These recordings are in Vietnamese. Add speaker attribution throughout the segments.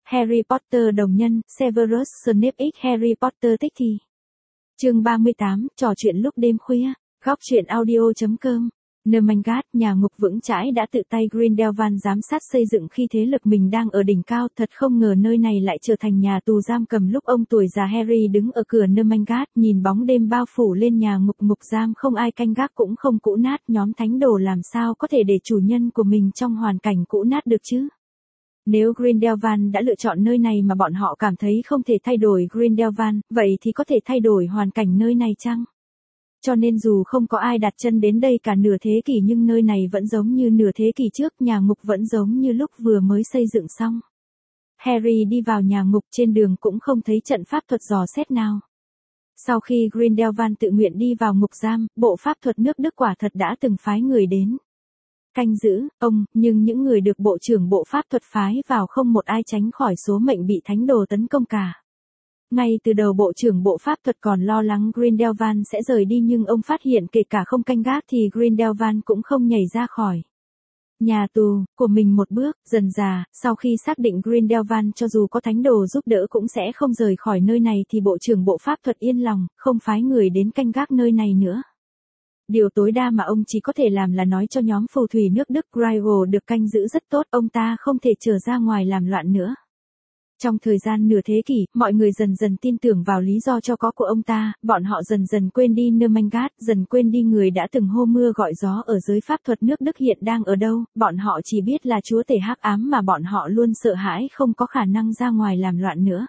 Speaker 1: Harry Potter đồng nhân, Severus Snape x Harry Potter tích thì. Chương 38, trò chuyện lúc đêm khuya, góc truyện audio.com. Nermangat, nhà ngục vững chãi đã tự tay Grindelwald giám sát xây dựng khi thế lực mình đang ở đỉnh cao, thật không ngờ nơi này lại trở thành nhà tù giam cầm lúc ông tuổi già Harry đứng ở cửa Nermangat, nhìn bóng đêm bao phủ lên nhà ngục giam không ai canh gác cũng không cũ nát, nhóm thánh đồ làm sao có thể để chủ nhân của mình trong hoàn cảnh cũ nát được chứ? Nếu Grindelwald đã lựa chọn nơi này mà bọn họ cảm thấy không thể thay đổi Grindelwald, vậy thì có thể thay đổi hoàn cảnh nơi này chăng? Cho nên dù không có ai đặt chân đến đây cả nửa thế kỷ nhưng nơi này vẫn giống như nửa thế kỷ trước, nhà ngục vẫn giống như lúc vừa mới xây dựng xong. Harry đi vào nhà ngục, trên đường cũng không thấy trận pháp thuật dò xét nào. Sau khi Grindelwald tự nguyện đi vào ngục giam, bộ pháp thuật nước Đức quả thật đã từng phái người đến canh giữ ông, nhưng những người được bộ trưởng bộ pháp thuật phái vào không một ai tránh khỏi số mệnh bị thánh đồ tấn công cả. Ngay từ đầu bộ trưởng bộ pháp thuật còn lo lắng Grindelwald sẽ rời đi nhưng ông phát hiện kể cả không canh gác thì Grindelwald cũng không nhảy ra khỏi nhà tù của mình một bước. Dần dà, sau khi xác định Grindelwald cho dù có thánh đồ giúp đỡ cũng sẽ không rời khỏi nơi này thì bộ trưởng bộ pháp thuật yên lòng, không phái người đến canh gác nơi này nữa. Điều tối đa mà ông chỉ có thể làm là nói cho nhóm phù thủy nước Đức Gryffindor được canh giữ rất tốt, ông ta không thể trở ra ngoài làm loạn nữa. Trong thời gian nửa thế kỷ, mọi người dần dần tin tưởng vào lý do cho có của ông ta, bọn họ dần dần quên đi Nermangat, dần quên đi người đã từng hô mưa gọi gió ở giới pháp thuật nước Đức hiện đang ở đâu, bọn họ chỉ biết là chúa tể hắc ám mà bọn họ luôn sợ hãi không có khả năng ra ngoài làm loạn nữa.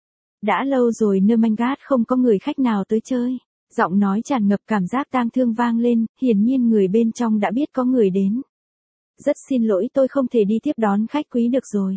Speaker 1: Đã lâu rồi Nermangat không có người khách nào tới chơi. Giọng nói tràn ngập cảm giác tang thương vang lên, hiển nhiên người bên trong đã biết có người đến. Rất xin lỗi, tôi không thể đi tiếp đón khách quý được rồi.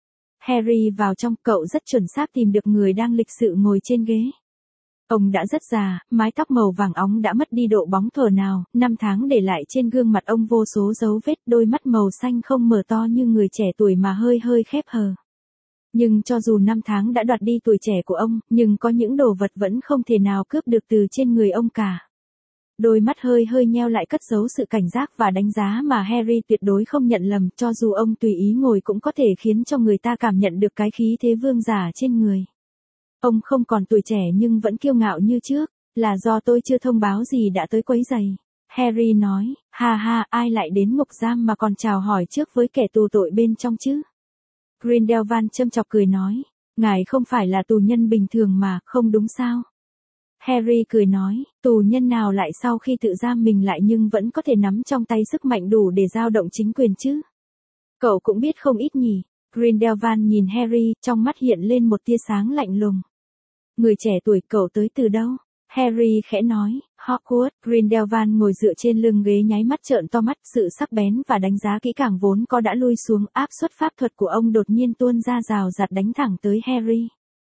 Speaker 1: Harry vào trong, cậu rất chuẩn xác tìm được người đang lịch sự ngồi trên ghế. Ông đã rất già, mái tóc màu vàng óng đã mất đi độ bóng thuở nào, năm tháng để lại trên gương mặt ông vô số dấu vết, đôi mắt màu xanh không mở to như người trẻ tuổi mà hơi hơi khép hờ. Nhưng cho dù năm tháng đã đoạt đi tuổi trẻ của ông, nhưng có những đồ vật vẫn không thể nào cướp được từ trên người ông cả. Đôi mắt hơi hơi nheo lại cất giấu sự cảnh giác và đánh giá mà Harry tuyệt đối không nhận lầm, cho dù ông tùy ý ngồi cũng có thể khiến cho người ta cảm nhận được cái khí thế vương giả trên người. Ông không còn tuổi trẻ nhưng vẫn kiêu ngạo như trước, là do tôi chưa thông báo gì đã tới quấy rầy. Harry nói, ha ha, ai lại đến ngục giam mà còn chào hỏi trước với kẻ tù tội bên trong chứ? Grindelwald châm chọc cười nói, ngài không phải là tù nhân bình thường mà, không đúng sao? Harry cười nói, tù nhân nào lại sau khi tự giam mình lại nhưng vẫn có thể nắm trong tay sức mạnh đủ để dao động chính quyền chứ? Cậu cũng biết không ít nhỉ? Grindelwald nhìn Harry, trong mắt hiện lên một tia sáng lạnh lùng. Người trẻ tuổi, cậu tới từ đâu? Harry khẽ nói, Hogwarts. Grindelwald ngồi dựa trên lưng ghế nháy mắt trợn to mắt, sự sắc bén và đánh giá kỹ càng vốn có đã lui xuống, áp suất pháp thuật của ông đột nhiên tuôn ra rào rạt đánh thẳng tới Harry.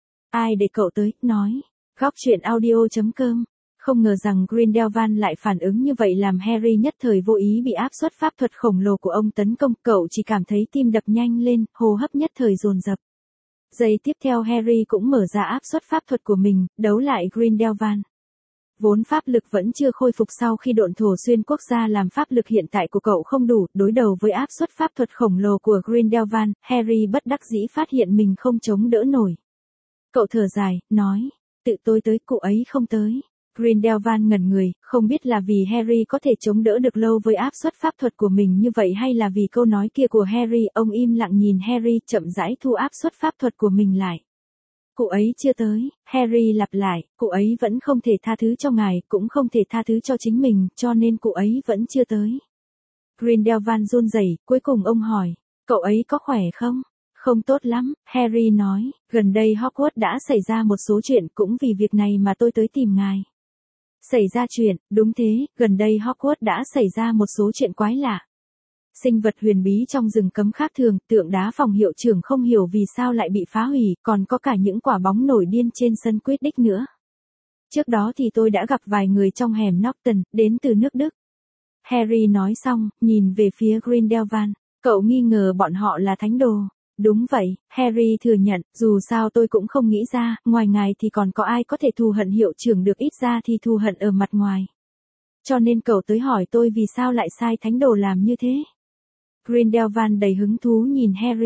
Speaker 1: Ai để cậu tới, nói. Góc truyện audio.com. Không ngờ rằng Grindelwald lại phản ứng như vậy làm Harry nhất thời vô ý bị áp suất pháp thuật khổng lồ của ông tấn công, cậu chỉ cảm thấy tim đập nhanh lên, hô hấp nhất thời dồn dập. Giây tiếp theo Harry cũng mở ra áp suất pháp thuật của mình, đấu lại Grindelwald. Vốn pháp lực vẫn chưa khôi phục sau khi độn thổ xuyên quốc gia làm pháp lực hiện tại của cậu không đủ, đối đầu với áp suất pháp thuật khổng lồ của Grindelwald, Harry bất đắc dĩ phát hiện mình không chống đỡ nổi. Cậu thở dài, nói, tự tôi tới, cụ ấy không tới. Grindelwald ngẩn người, không biết là vì Harry có thể chống đỡ được lâu với áp suất pháp thuật của mình như vậy hay là vì câu nói kia của Harry, ông im lặng nhìn Harry chậm rãi thu áp suất pháp thuật của mình lại. Cụ ấy chưa tới, Harry lặp lại, cụ ấy vẫn không thể tha thứ cho ngài, cũng không thể tha thứ cho chính mình, cho nên cụ ấy vẫn chưa tới. Grindelwald run rẩy, cuối cùng ông hỏi, cậu ấy có khỏe không? Không tốt lắm, Harry nói, gần đây Hogwarts đã xảy ra một số chuyện, cũng vì việc này mà tôi tới tìm ngài. Xảy ra chuyện, đúng thế, gần đây Hogwarts đã xảy ra một số chuyện quái lạ. Sinh vật huyền bí trong rừng cấm khác thường, tượng đá phòng hiệu trưởng không hiểu vì sao lại bị phá hủy, còn có cả những quả bóng nổi điên trên sân Quidditch nữa. Trước đó thì tôi đã gặp vài người trong hẻm Norton, đến từ nước Đức. Harry nói xong, nhìn về phía Grindelwald, cậu nghi ngờ bọn họ là thánh đồ. Đúng vậy, Harry thừa nhận, dù sao tôi cũng không nghĩ ra, ngoài ngài thì còn có ai có thể thù hận hiệu trưởng được, ít ra thì thù hận ở mặt ngoài. Cho nên cậu tới hỏi tôi vì sao lại sai thánh đồ làm như thế. Grindelwald đầy hứng thú nhìn Harry.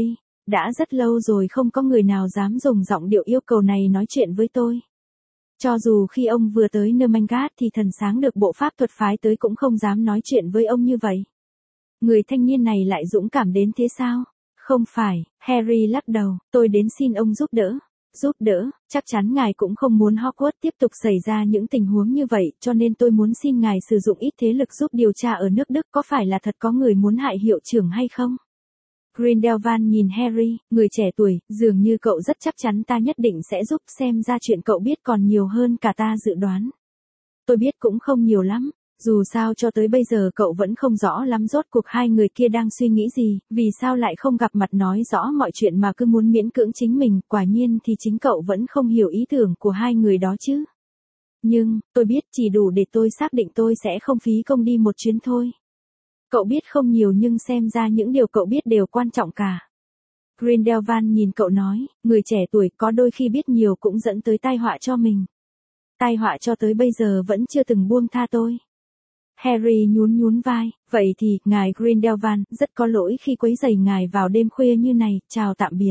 Speaker 1: Đã rất lâu rồi không có người nào dám dùng giọng điệu yêu cầu này nói chuyện với tôi. Cho dù khi ông vừa tới Nermangat thì thần sáng được bộ pháp thuật phái tới cũng không dám nói chuyện với ông như vậy. Người thanh niên này lại dũng cảm đến thế sao? Không phải, Harry lắc đầu, tôi đến xin ông giúp đỡ. Giúp đỡ, chắc chắn ngài cũng không muốn Hogwarts tiếp tục xảy ra những tình huống như vậy, cho nên tôi muốn xin ngài sử dụng ít thế lực giúp điều tra ở nước Đức có phải là thật có người muốn hại hiệu trưởng hay không? Grindelwald nhìn Harry, người trẻ tuổi, dường như cậu rất chắc chắn ta nhất định sẽ giúp, xem ra chuyện cậu biết còn nhiều hơn cả ta dự đoán. Tôi biết cũng không nhiều lắm, dù sao cho tới bây giờ cậu vẫn không rõ lắm rốt cuộc hai người kia đang suy nghĩ gì, vì sao lại không gặp mặt nói rõ mọi chuyện mà cứ muốn miễn cưỡng chính mình, quả nhiên thì chính cậu vẫn không hiểu ý tưởng của hai người đó chứ. Nhưng, tôi biết chỉ đủ để tôi xác định tôi sẽ không phí công đi một chuyến thôi. Cậu biết không nhiều nhưng xem ra những điều cậu biết đều quan trọng cả. Grindelwald nhìn cậu nói, người trẻ tuổi có đôi khi biết nhiều cũng dẫn tới tai họa cho mình. Tai họa cho tới bây giờ vẫn chưa từng buông tha tôi. Harry nhún vai, vậy thì, ngài Grindelwald, rất có lỗi khi quấy rầy ngài vào đêm khuya như này, chào tạm biệt.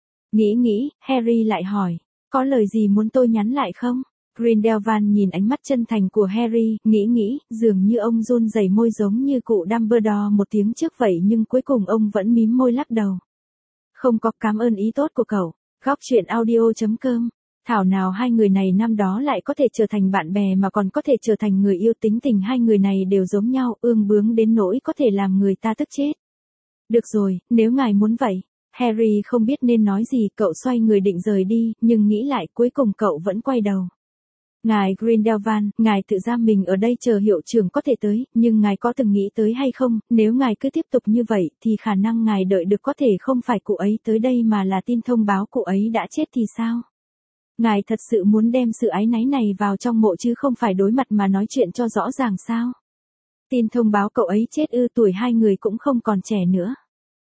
Speaker 1: Nghĩ, Harry lại hỏi, có lời gì muốn tôi nhắn lại không? Grindelwald nhìn ánh mắt chân thành của Harry, nghĩ, dường như ông run rẩy môi giống như cụ Dumbledore một tiếng trước vậy nhưng cuối cùng ông vẫn mím môi lắc đầu. Không có, cảm ơn ý tốt của cậu. Góc truyện audio.com. Thảo nào hai người này năm đó lại có thể trở thành bạn bè mà còn có thể trở thành người yêu, tính tình hai người này đều giống nhau, ương bướng đến nỗi có thể làm người ta tức chết. Được rồi, nếu ngài muốn vậy. Harry không biết nên nói gì, cậu xoay người định rời đi, nhưng nghĩ lại cuối cùng cậu vẫn quay đầu. Ngài Grindelwald, ngài tự giam mình ở đây chờ hiệu trưởng có thể tới, nhưng ngài có từng nghĩ tới hay không, nếu ngài cứ tiếp tục như vậy thì khả năng ngài đợi được có thể không phải cụ ấy tới đây mà là tin thông báo cụ ấy đã chết thì sao? Ngài thật sự muốn đem sự áy náy này vào trong mộ chứ không phải đối mặt mà nói chuyện cho rõ ràng sao? Tin thông báo cậu ấy chết ư, tuổi hai người cũng không còn trẻ nữa.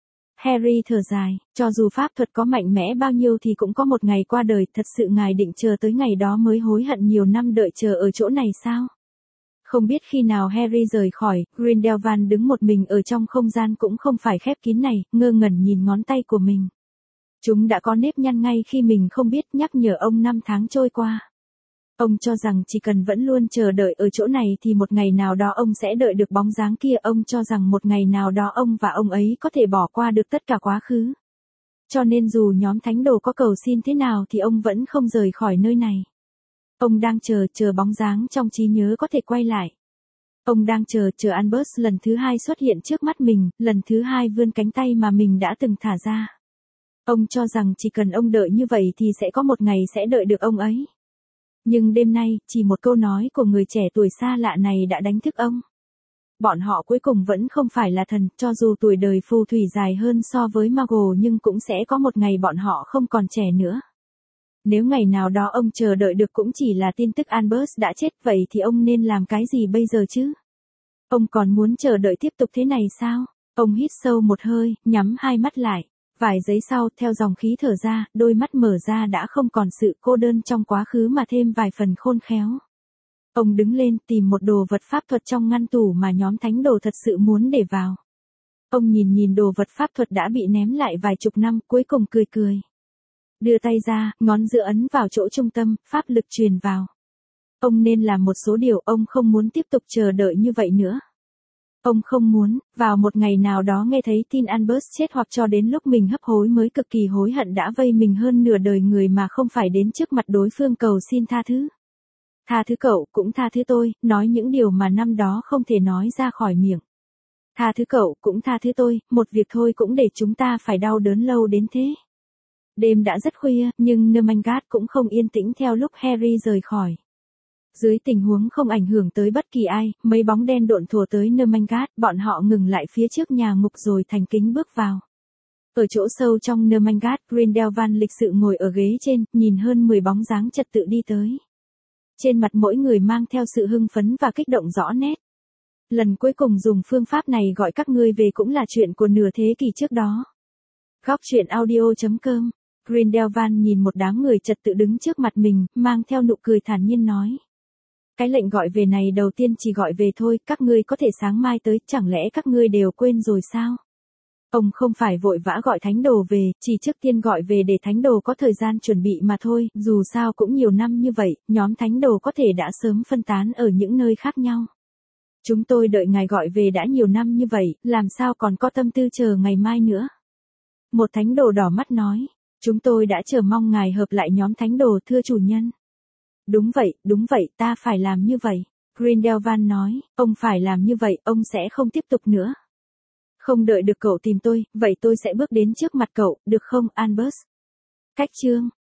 Speaker 1: Harry thở dài, cho dù pháp thuật có mạnh mẽ bao nhiêu thì cũng có một ngày qua đời, thật sự ngài định chờ tới ngày đó mới hối hận nhiều năm đợi chờ ở chỗ này sao? Không biết khi nào Harry rời khỏi, Grindelwald đứng một mình ở trong không gian cũng không phải khép kín này, ngơ ngẩn nhìn ngón tay của mình. Chúng đã có nếp nhăn ngay khi mình không biết, nhắc nhở ông năm tháng trôi qua. Ông cho rằng chỉ cần vẫn luôn chờ đợi ở chỗ này thì một ngày nào đó ông sẽ đợi được bóng dáng kia. Ông cho rằng một ngày nào đó ông và ông ấy có thể bỏ qua được tất cả quá khứ. Cho nên dù nhóm thánh đồ có cầu xin thế nào thì ông vẫn không rời khỏi nơi này. Ông đang chờ bóng dáng trong trí nhớ có thể quay lại. Ông đang chờ Albus lần thứ hai xuất hiện trước mắt mình, lần thứ hai vươn cánh tay mà mình đã từng thả ra. Ông cho rằng chỉ cần ông đợi như vậy thì sẽ có một ngày sẽ đợi được ông ấy. Nhưng đêm nay, chỉ một câu nói của người trẻ tuổi xa lạ này đã đánh thức ông. Bọn họ cuối cùng vẫn không phải là thần, cho dù tuổi đời phù thủy dài hơn so với Muggle nhưng cũng sẽ có một ngày bọn họ không còn trẻ nữa. Nếu ngày nào đó ông chờ đợi được cũng chỉ là tin tức Albus đã chết, vậy thì ông nên làm cái gì bây giờ chứ? Ông còn muốn chờ đợi tiếp tục thế này sao? Ông hít sâu một hơi, nhắm hai mắt lại. Vài giây sau, theo dòng khí thở ra, đôi mắt mở ra đã không còn sự cô đơn trong quá khứ mà thêm vài phần khôn khéo. Ông đứng lên tìm một đồ vật pháp thuật trong ngăn tủ mà nhóm thánh đồ thật sự muốn để vào. Ông nhìn đồ vật pháp thuật đã bị ném lại vài chục năm, cuối cùng cười. Đưa tay ra, ngón giữa ấn vào chỗ trung tâm, pháp lực truyền vào. Ông nên làm một số điều, ông không muốn tiếp tục chờ đợi như vậy nữa. Ông không muốn, vào một ngày nào đó nghe thấy tin Albus chết hoặc cho đến lúc mình hấp hối mới cực kỳ hối hận đã vây mình hơn nửa đời người mà không phải đến trước mặt đối phương cầu xin tha thứ. Tha thứ cậu, cũng tha thứ tôi, nói những điều mà năm đó không thể nói ra khỏi miệng. Tha thứ cậu, cũng tha thứ tôi, một việc thôi cũng để chúng ta phải đau đớn lâu đến thế. Đêm đã rất khuya, nhưng Nermangat cũng không yên tĩnh theo lúc Harry rời khỏi. Dưới tình huống không ảnh hưởng tới bất kỳ ai, mấy bóng đen độn thùa tới Nermangat, bọn họ ngừng lại phía trước nhà ngục rồi thành kính bước vào. Ở chỗ sâu trong Nermangat, Grindelwald lịch sự ngồi ở ghế trên, nhìn hơn 10 bóng dáng trật tự đi tới. Trên mặt mỗi người mang theo sự hưng phấn và kích động rõ nét. Lần cuối cùng dùng phương pháp này gọi các ngươi về cũng là chuyện của nửa thế kỷ trước đó. Góc truyện audio.com. Grindelwald nhìn một đám người trật tự đứng trước mặt mình, mang theo nụ cười thản nhiên nói. Cái lệnh gọi về này đầu tiên chỉ gọi về thôi, các ngươi có thể sáng mai tới, chẳng lẽ các ngươi đều quên rồi sao? Ông không phải vội vã gọi thánh đồ về, chỉ trước tiên gọi về để thánh đồ có thời gian chuẩn bị mà thôi, dù sao cũng nhiều năm như vậy, nhóm thánh đồ có thể đã sớm phân tán ở những nơi khác nhau. Chúng tôi đợi ngài gọi về đã nhiều năm như vậy, làm sao còn có tâm tư chờ ngày mai nữa. Một thánh đồ đỏ mắt nói, chúng tôi đã chờ mong ngài hợp lại nhóm thánh đồ thưa chủ nhân. Đúng vậy, ta phải làm như vậy. Grindelwald nói, ông phải làm như vậy, ông sẽ không tiếp tục nữa. Không đợi được cậu tìm tôi, vậy tôi sẽ bước đến trước mặt cậu, được không, Albus? Cách chương